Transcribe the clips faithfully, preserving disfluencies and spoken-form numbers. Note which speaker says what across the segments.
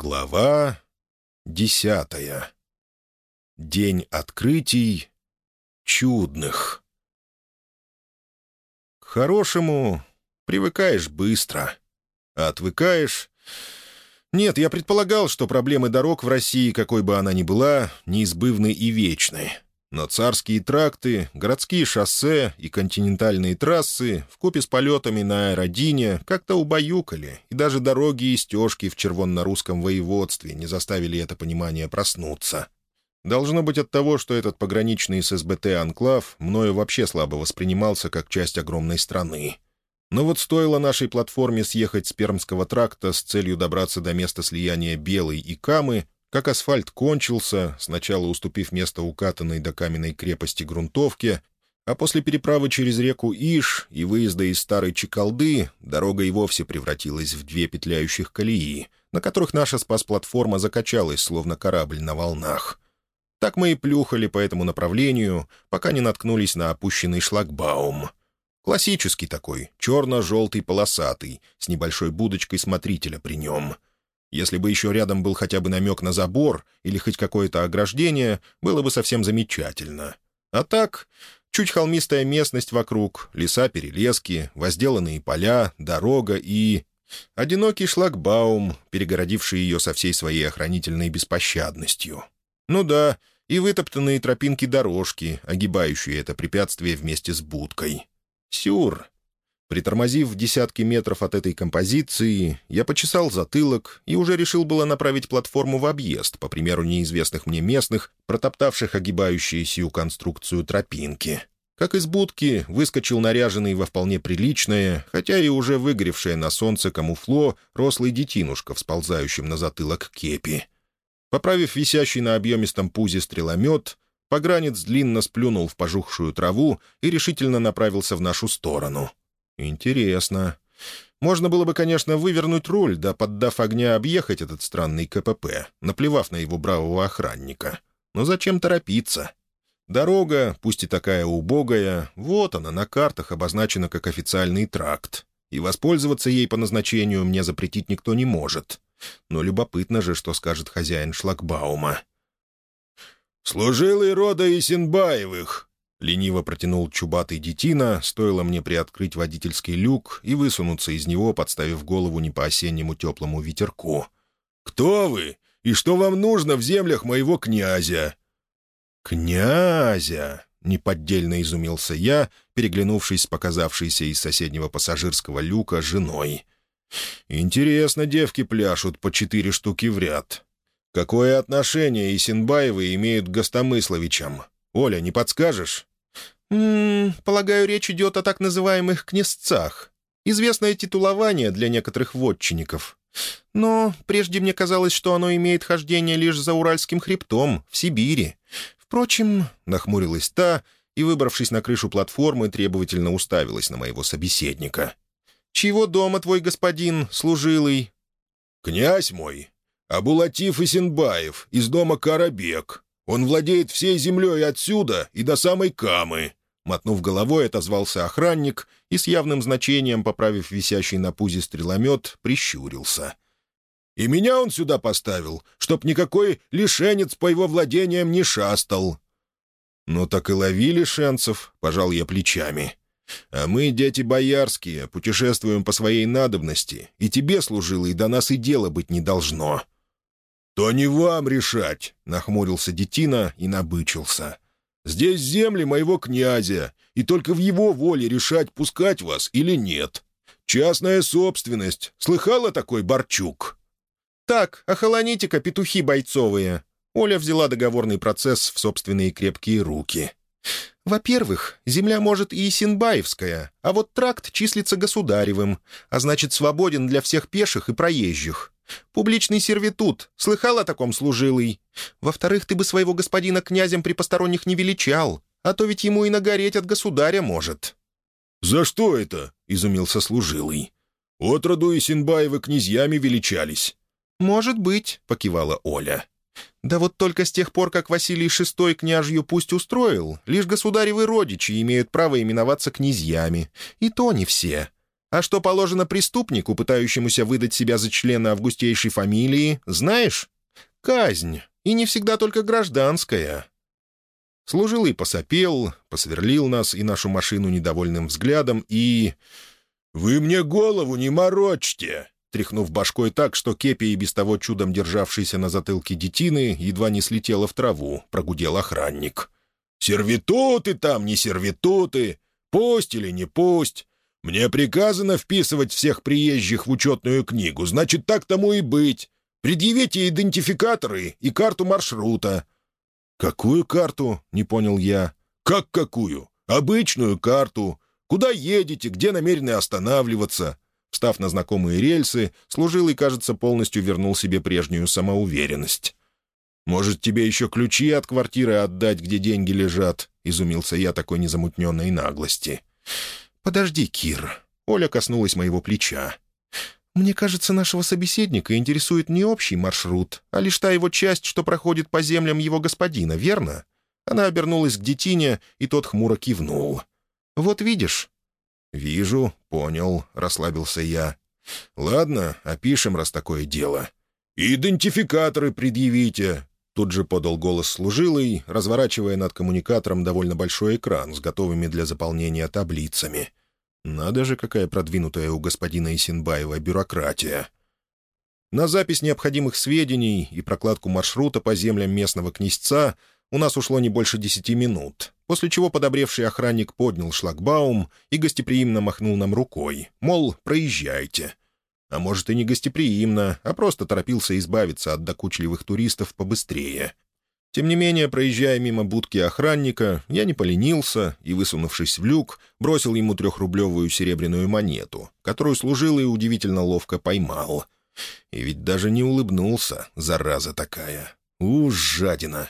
Speaker 1: Глава десятая. День открытий чудных. К хорошему привыкаешь быстро, а отвыкаешь... Нет, я предполагал, что проблемы дорог в России, какой бы она ни была, неизбывны и вечны. Но царские тракты, городские шоссе и континентальные трассы вкупе с полетами на аэродине как-то убаюкали, и даже дороги и стежки в червонно-русском воеводстве не заставили это понимание проснуться. Должно быть от того, что этот пограничный с СБТ анклав мною вообще слабо воспринимался как часть огромной страны. Но вот стоило нашей платформе съехать с Пермского тракта с целью добраться до места слияния Белой и Камы, как асфальт кончился, сначала уступив место укатанной до каменной крепости грунтовке, а после переправы через реку Иш и выезда из старой Чекалды дорога и вовсе превратилась в две петляющих колеи, на которых наша спас-платформа закачалась, словно корабль на волнах. Так мы и плюхали по этому направлению, пока не наткнулись на опущенный шлагбаум. Классический такой, черно-желтый полосатый, с небольшой будочкой смотрителя при нем. Если бы еще рядом был хотя бы намек на забор или хоть какое-то ограждение, было бы совсем замечательно. А так, чуть холмистая местность вокруг, леса-перелески, возделанные поля, дорога и... одинокий шлагбаум, перегородивший ее со всей своей охранительной беспощадностью. Ну да, и вытоптанные тропинки-дорожки, огибающие это препятствие вместе с будкой. Сюр! Притормозив в десятки метров от этой композиции, я почесал затылок и уже решил было направить платформу в объезд, по примеру неизвестных мне местных, протоптавших огибающие сию конструкцию тропинки. Как из будки выскочил наряженный во вполне приличное, хотя и уже выгоревшее на солнце камуфло, рослый детинушка в сползающем на затылок кепи. Поправив висящий на объемистом пузе стреломет, погранец длинно сплюнул в пожухшую траву и решительно направился в нашу сторону. Интересно. Можно было бы, конечно, вывернуть руль, да, поддав огня, объехать этот странный КПП, наплевав на его бравого охранника. Но зачем торопиться? Дорога, пусть и такая убогая, вот она на картах обозначена как официальный тракт, и воспользоваться ей по назначению мне запретить никто не может. Но любопытно же, что скажет хозяин шлагбаума. «Служилый рода Исенбаевых!» — лениво протянул чубатый детина, стоило мне приоткрыть водительский люк и высунуться из него, подставив голову не по-осеннему теплому ветерку. «Кто вы? И что вам нужно в землях моего князя?» «Князя!» — неподдельно изумился я, переглянувшись с показавшейся из соседнего пассажирского люка женой. «Интересно, девки пляшут по четыре штуки в ряд. Какое отношение Исенбаевы имеют к Гостомысловичам? Оля, не подскажешь?» «М-м, полагаю, речь идет о так называемых князцах. Известное титулование для некоторых вотчинников. Но прежде мне казалось, что оно имеет хождение лишь за Уральским хребтом, в Сибири. Впрочем, нахмурилась та и, выбравшись на крышу платформы, требовательно уставилась на моего собеседника. «Чьего дома твой господин, служилый?» «Князь мой, Абулатиф Исенбаев, из дома Карабек. Он владеет всей землей отсюда и до самой Камы». Мотнув головой, отозвался охранник и с явным значением, поправив висящий на пузе стреломет, прищурился. «И меня он сюда поставил, чтоб никакой лишенец по его владениям не шастал». «Ну так и лови лишенцев», — пожал я плечами. «А мы, дети боярские, путешествуем по своей надобности, и тебе, служилый, до нас и дела быть не должно». «То не вам решать», — нахмурился детина и набычился. «Здесь земли моего князя, и только в его воле решать, пускать вас или нет. Частная собственность. Слыхала такой Барчук?» «Так, охолоните-ка, петухи бойцовые». Оля взяла договорный процесс в собственные крепкие руки. «Во-первых, земля, может, и Исенбаевская, а вот тракт числится государевым, а значит, свободен для всех пеших и проезжих. Публичный сервитут. Слыхал о таком, служилый? Во-вторых, ты бы своего господина князем при посторонних не величал, а то ведь ему и нагореть от государя может». «За что это?» — изумился служилый. «Отроду Исенбаевы князьями величались». «Может быть», — покивала Оля. «Да вот только с тех пор, как Василий шестой княжью пусть устроил, лишь государевы родичи имеют право именоваться князьями, и то не все. А что положено преступнику, пытающемуся выдать себя за члена августейшей фамилии, знаешь? Казнь, и не всегда только гражданская». Служилый посопел, посверлил нас и нашу машину недовольным взглядом и... «Вы мне голову не морочьте!» Тряхнув башкой так, что кепи, и без того чудом державшейся на затылке детины, едва не слетела в траву, прогудел охранник. «Сервитуты там, не сервитуты, пусть или не пусть. Мне приказано вписывать всех приезжих в учетную книгу, значит, так тому и быть. Предъявите идентификаторы и карту маршрута». «Какую карту?» — не понял я. «Как какую? Обычную карту. Куда едете, где намерены останавливаться?» Встав на знакомые рельсы, служилый, кажется, полностью вернул себе прежнюю самоуверенность. «Может, тебе еще ключи от квартиры отдать, где деньги лежат?» — изумился я такой незамутненной наглости. «Подожди, Кир». Оля коснулась моего плеча. «Мне кажется, нашего собеседника интересует не общий маршрут, а лишь та его часть, что проходит по землям его господина, верно?» Она обернулась к детине, и тот хмуро кивнул. «Вот видишь». «Вижу, понял», — расслабился я. «Ладно, опишем, раз такое дело». «Идентификаторы предъявите», — тут же подал голос служилый, разворачивая над коммуникатором довольно большой экран с готовыми для заполнения таблицами. Надо же, какая продвинутая у господина Исенбаева бюрократия. На запись необходимых сведений и прокладку маршрута по землям местного князца у нас ушло не больше десяти минут, после чего подобревший охранник поднял шлагбаум и гостеприимно махнул нам рукой, мол, проезжайте. А может, и не гостеприимно, а просто торопился избавиться от докучливых туристов побыстрее. Тем не менее, проезжая мимо будки охранника, я не поленился и, высунувшись в люк, бросил ему трехрублевую серебряную монету, которую служилый удивительно ловко поймал. И ведь даже не улыбнулся, зараза такая. Уж жадина!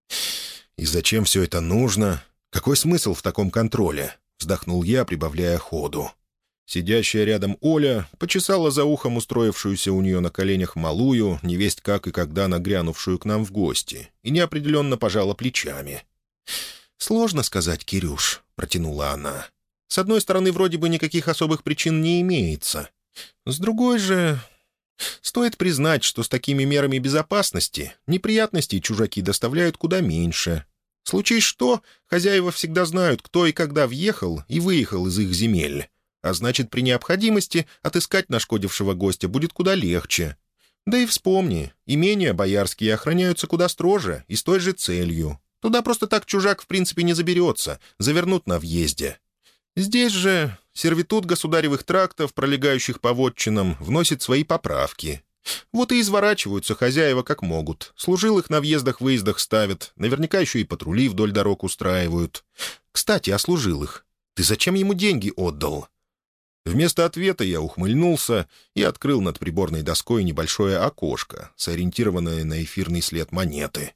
Speaker 1: «И зачем все это нужно? Какой смысл в таком контроле?» — вздохнул я, прибавляя ходу. Сидящая рядом Оля почесала за ухом устроившуюся у нее на коленях малую, невесть как и когда нагрянувшую к нам в гости, и неопределенно пожала плечами. «Сложно сказать, Кирюш», — протянула она. «С одной стороны, вроде бы никаких особых причин не имеется. С другой же... Стоит признать, что с такими мерами безопасности неприятностей чужаки доставляют куда меньше. Случись что, хозяева всегда знают, кто и когда въехал и выехал из их земель. А значит, при необходимости отыскать нашкодившего гостя будет куда легче. Да и вспомни, имения боярские охраняются куда строже и с той же целью. Туда просто так чужак в принципе не заберется, завернут на въезде. Здесь же сервитут государевых трактов, пролегающих по вотчинам, вносит свои поправки. Вот и изворачиваются хозяева как могут. Служилых на въездах-выездах ставят, наверняка еще и патрули вдоль дорог устраивают. Кстати, о служилых. Ты зачем ему деньги отдал?» Вместо ответа я ухмыльнулся и открыл над приборной доской небольшое окошко, сориентированное на эфирный след монеты.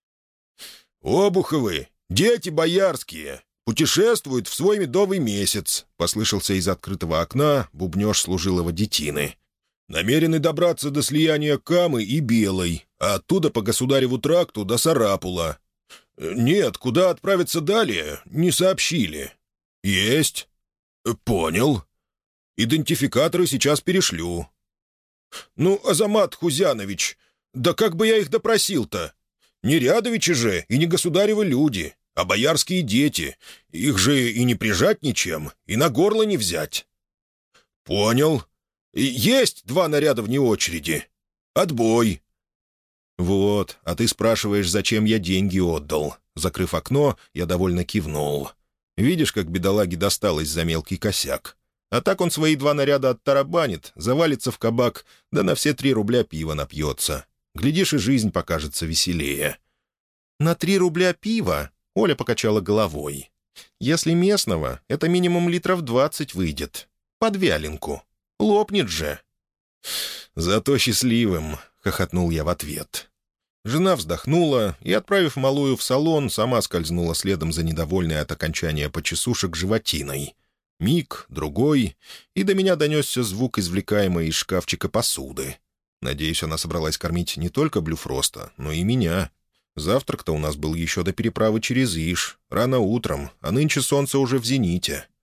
Speaker 1: «Обуховы, дети боярские, путешествуют в свой медовый месяц», — послышался из открытого окна бубнеж служилого детины. «Намерены добраться до слияния Камы и Белой, а оттуда по государеву тракту до Сарапула. Нет, куда отправиться далее, не сообщили». «Есть». «Понял. Идентификаторы сейчас перешлю». «Ну, Азамат Хузянович, да как бы я их допросил-то? Не рядовичи же и не государевы люди, а боярские дети. Их же и не прижать ничем, и на горло не взять». «Понял. Есть два наряда вне очереди. Отбой». «Вот, а ты спрашиваешь, зачем я деньги отдал». Закрыв окно, я довольно кивнул. «Видишь, как бедолаге досталось за мелкий косяк? А так он свои два наряда оттарабанит, завалится в кабак, да на все три рубля пива напьется. Глядишь, и жизнь покажется веселее». «На три рубля пива?» — Оля покачала головой. «Если местного, это минимум литров двадцать выйдет. Под вяленку. Лопнет же». «Зато счастливым», — хохотнул я в ответ. Жена вздохнула и, отправив малую в салон, сама скользнула следом за недовольной от окончания почесушек животиной. Миг, другой, и до меня донесся звук, извлекаемой из шкафчика посуды. Надеюсь, она собралась кормить не только Блюфроста, но и меня. Завтрак-то у нас был еще до переправы через Иш, рано утром, а нынче солнце уже в зените.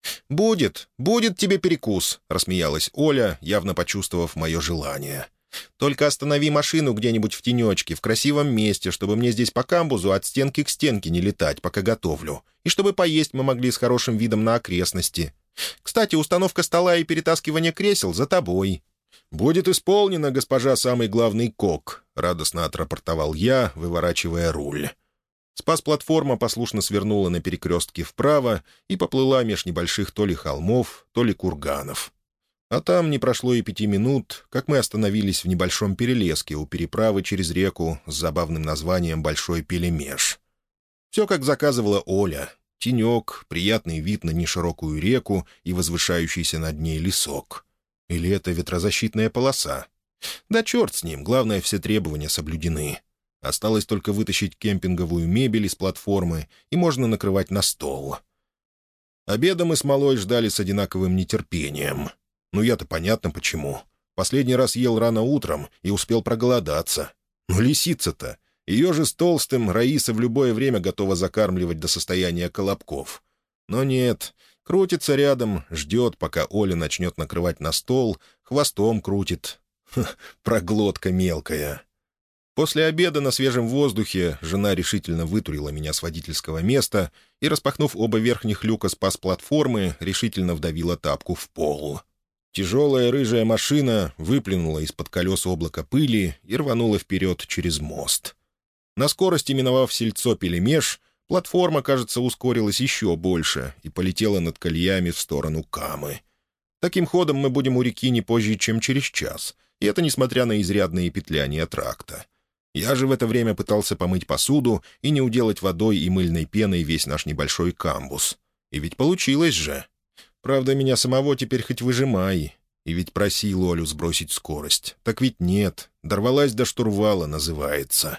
Speaker 1: «Будет, будет тебе перекус», — рассмеялась Оля, явно почувствовав мое желание. «Только останови машину где-нибудь в тенечке, в красивом месте, чтобы мне здесь по камбузу от стенки к стенке не летать, пока готовлю, и чтобы поесть мы могли с хорошим видом на окрестности. Кстати, установка стола и перетаскивание кресел за тобой». «Будет исполнено, госпожа самый главный кок», — радостно отрапортовал я, выворачивая руль. Спас-платформа послушно свернула на перекрестке вправо и поплыла меж небольших то ли холмов, то ли курганов. А там не прошло и пяти минут, как мы остановились в небольшом перелеске у переправы через реку с забавным названием «Большой Пелемеш». Все, как заказывала Оля. Тенек, приятный вид на неширокую реку и возвышающийся над ней лесок. Или это ветрозащитная полоса? Да черт с ним, главное, все требования соблюдены. Осталось только вытащить кемпинговую мебель из платформы, и можно накрывать на стол. Обеда мы с малой ждали с одинаковым нетерпением. Ну, я-то понятно почему. Последний раз ел рано утром и успел проголодаться. Ну, лисица-то. Ее же с толстым Раиса в любое время готова закармливать до состояния колобков. Но нет, крутится рядом, ждет, пока Оля начнет накрывать на стол, хвостом крутит. Ха, проглотка мелкая. После обеда на свежем воздухе жена решительно вытурила меня с водительского места и, распахнув оба верхних люка спас-платформы, решительно вдавила тапку в пол. Тяжелая рыжая машина выплюнула из-под колес облако пыли и рванула вперед через мост. На скорости, миновав сельцо Пелемеш, платформа, кажется, ускорилась еще больше и полетела над колеями в сторону Камы. Таким ходом мы будем у реки не позже, чем через час, и это несмотря на изрядные петляния тракта. Я же в это время пытался помыть посуду и не уделать водой и мыльной пеной весь наш небольшой камбуз. И ведь получилось же. Правда, меня самого теперь хоть выжимай. И ведь просил Олю сбросить скорость. Так ведь нет. Дорвалась до штурвала, называется.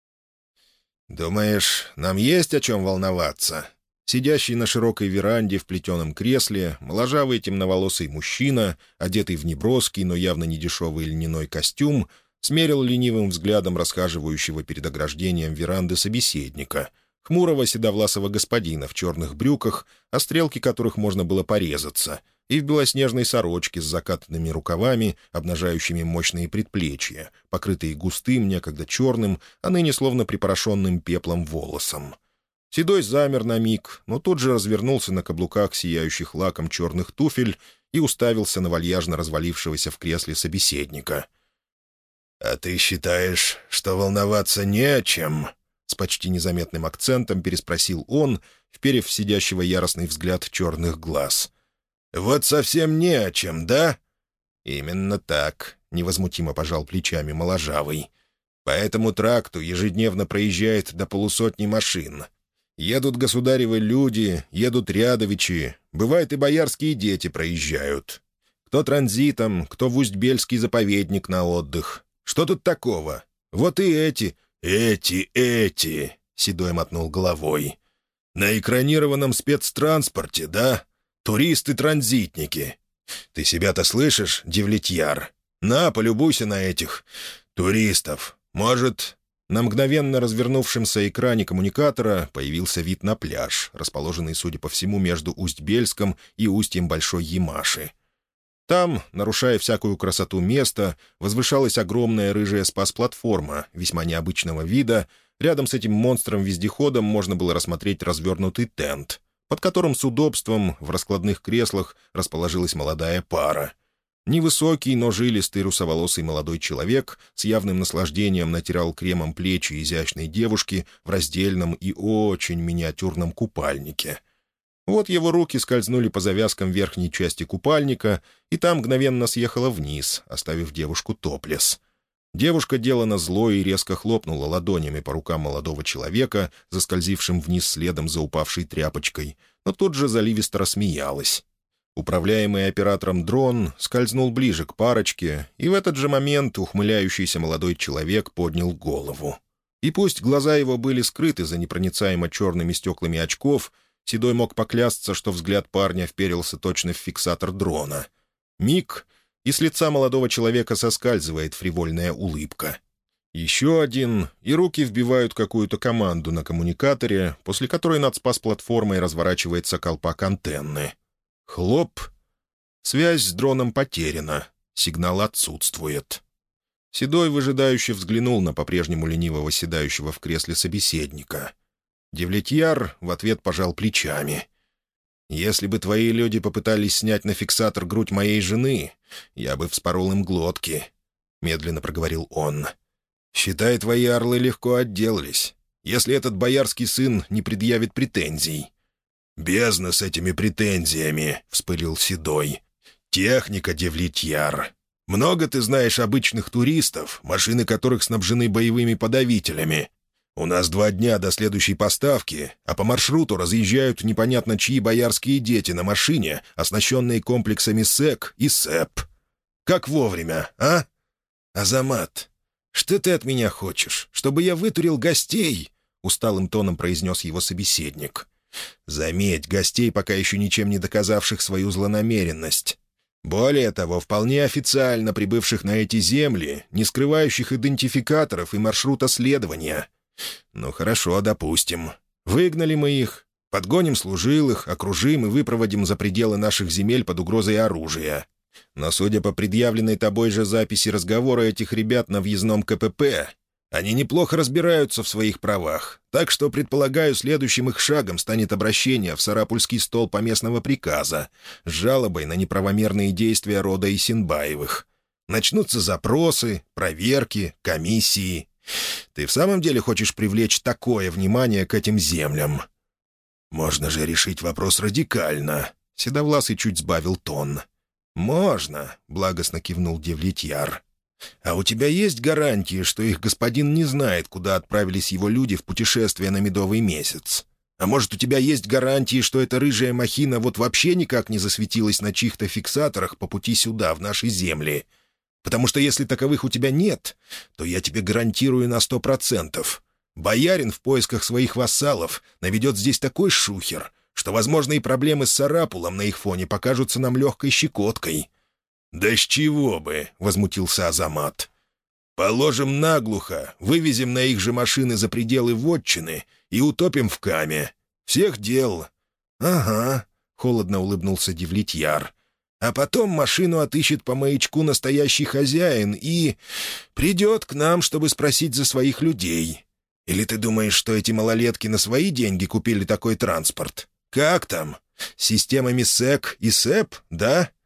Speaker 1: «Думаешь, нам есть о чем волноваться?» Сидящий на широкой веранде в плетеном кресле, моложавый темноволосый мужчина, одетый в неброский, но явно недешевый льняной костюм, смерил ленивым взглядом расхаживающего перед ограждением веранды собеседника, хмурого седовласого господина в черных брюках, о стрелке которых можно было порезаться, и в белоснежной сорочке с закатанными рукавами, обнажающими мощные предплечья, покрытые густым, некогда черным, а ныне словно припорошенным пеплом волосом. Седой замер на миг, но тут же развернулся на каблуках сияющих лаком черных туфель и уставился на вальяжно развалившегося в кресле собеседника. «А ты считаешь, что волноваться не о чем?» С почти незаметным акцентом переспросил он, вперев в сидящего яростный взгляд черных глаз. «Вот совсем не о чем, да?» «Именно так», — невозмутимо пожал плечами моложавый. «По этому тракту ежедневно проезжает до полусотни машин. Едут государевы люди, едут рядовичи, бывает и боярские дети проезжают. Кто транзитом, кто в Усть-Бельский заповедник на отдых. Что тут такого? Вот и эти, эти, эти, — Седой мотнул головой. На экранированном спецтранспорте, да? Туристы-транзитники. Ты себя-то слышишь, девлетьяр? На, полюбуйся на этих туристов. Может...» На мгновенно развернувшемся экране коммуникатора появился вид на пляж, расположенный, судя по всему, между Усть-Бельском и устьем Большой Ямаши. Там, нарушая всякую красоту места, возвышалась огромная рыжая спас-платформа весьма необычного вида. Рядом с этим монстром-вездеходом можно было рассмотреть развернутый тент, под которым с удобством в раскладных креслах расположилась молодая пара. Невысокий, но жилистый русоволосый молодой человек с явным наслаждением натирал кремом плечи изящной девушки в раздельном и очень миниатюрном купальнике. Вот его руки скользнули по завязкам верхней части купальника, и там мгновенно съехала вниз, оставив девушку топлес. Девушка делано зло и резко хлопнула ладонями по рукам молодого человека, заскользившим вниз следом за упавшей тряпочкой, но тут же заливисто рассмеялась. Управляемый оператором дрон скользнул ближе к парочке, и в этот же момент ухмыляющийся молодой человек поднял голову. И пусть глаза его были скрыты за непроницаемо черными стеклами очков, Седой мог поклясться, что взгляд парня вперился точно в фиксатор дрона. Миг, и с лица молодого человека соскальзывает фривольная улыбка. Еще один, и руки вбивают какую-то команду на коммуникаторе, после которой над спас-платформой разворачивается колпак антенны. Хлоп. Связь с дроном потеряна. Сигнал отсутствует. Седой выжидающе взглянул на по-прежнему лениво восседающего в кресле собеседника. Девлетьяр в ответ пожал плечами. «Если бы твои люди попытались снять на фиксатор грудь моей жены, я бы вспорол им глотки», — медленно проговорил он. «Считай, твои орлы легко отделались, если этот боярский сын не предъявит претензий». «Бездна с этими претензиями», — вспылил Седой. «Техника, Девлетьяр. Много ты знаешь обычных туристов, машины которых снабжены боевыми подавителями. У нас два дня до следующей поставки, а по маршруту разъезжают непонятно чьи боярские дети на машине, оснащенные комплексами СЭК и СЭП. Как вовремя, а? Азамат, что ты от меня хочешь? Чтобы я вытурил гостей?» — усталым тоном произнес его собеседник. «Заметь, гостей, пока еще ничем не доказавших свою злонамеренность. Более того, вполне официально прибывших на эти земли, не скрывающих идентификаторов и маршрута следования. Ну хорошо, допустим. Выгнали мы их, подгоним служилых, окружим и выпроводим за пределы наших земель под угрозой оружия. Но, судя по предъявленной тобой же записи разговора этих ребят на въездном КПП, они неплохо разбираются в своих правах, так что, предполагаю, следующим их шагом станет обращение в Сарапульский стол поместного приказа с жалобой на неправомерные действия рода Исенбаевых. Начнутся запросы, проверки, комиссии. Ты в самом деле хочешь привлечь такое внимание к этим землям? Можно же решить вопрос радикально. Седовласый чуть сбавил тон. «Можно», — благостно кивнул Девлетьяр. «А у тебя есть гарантии, что их господин не знает, куда отправились его люди в путешествие на медовый месяц? А может, у тебя есть гарантии, что эта рыжая махина вот вообще никак не засветилась на чьих-то фиксаторах по пути сюда, в наши земли? Потому что если таковых у тебя нет, то я тебе гарантирую на сто процентов. Боярин в поисках своих вассалов наведет здесь такой шухер, что, возможно, и проблемы с Сарапулом на их фоне покажутся нам легкой щекоткой». «Да с чего бы?» — возмутился Азамат. «Положим наглухо, вывезем на их же машины за пределы вотчины и утопим в Каме. Всех дел». «Ага», — холодно улыбнулся Девлетьяр. «А потом машину отыщет по маячку настоящий хозяин и придет к нам, чтобы спросить за своих людей. Или ты думаешь, что эти малолетки на свои деньги купили такой транспорт? Как там? Системами СЭК и СЭП, да?»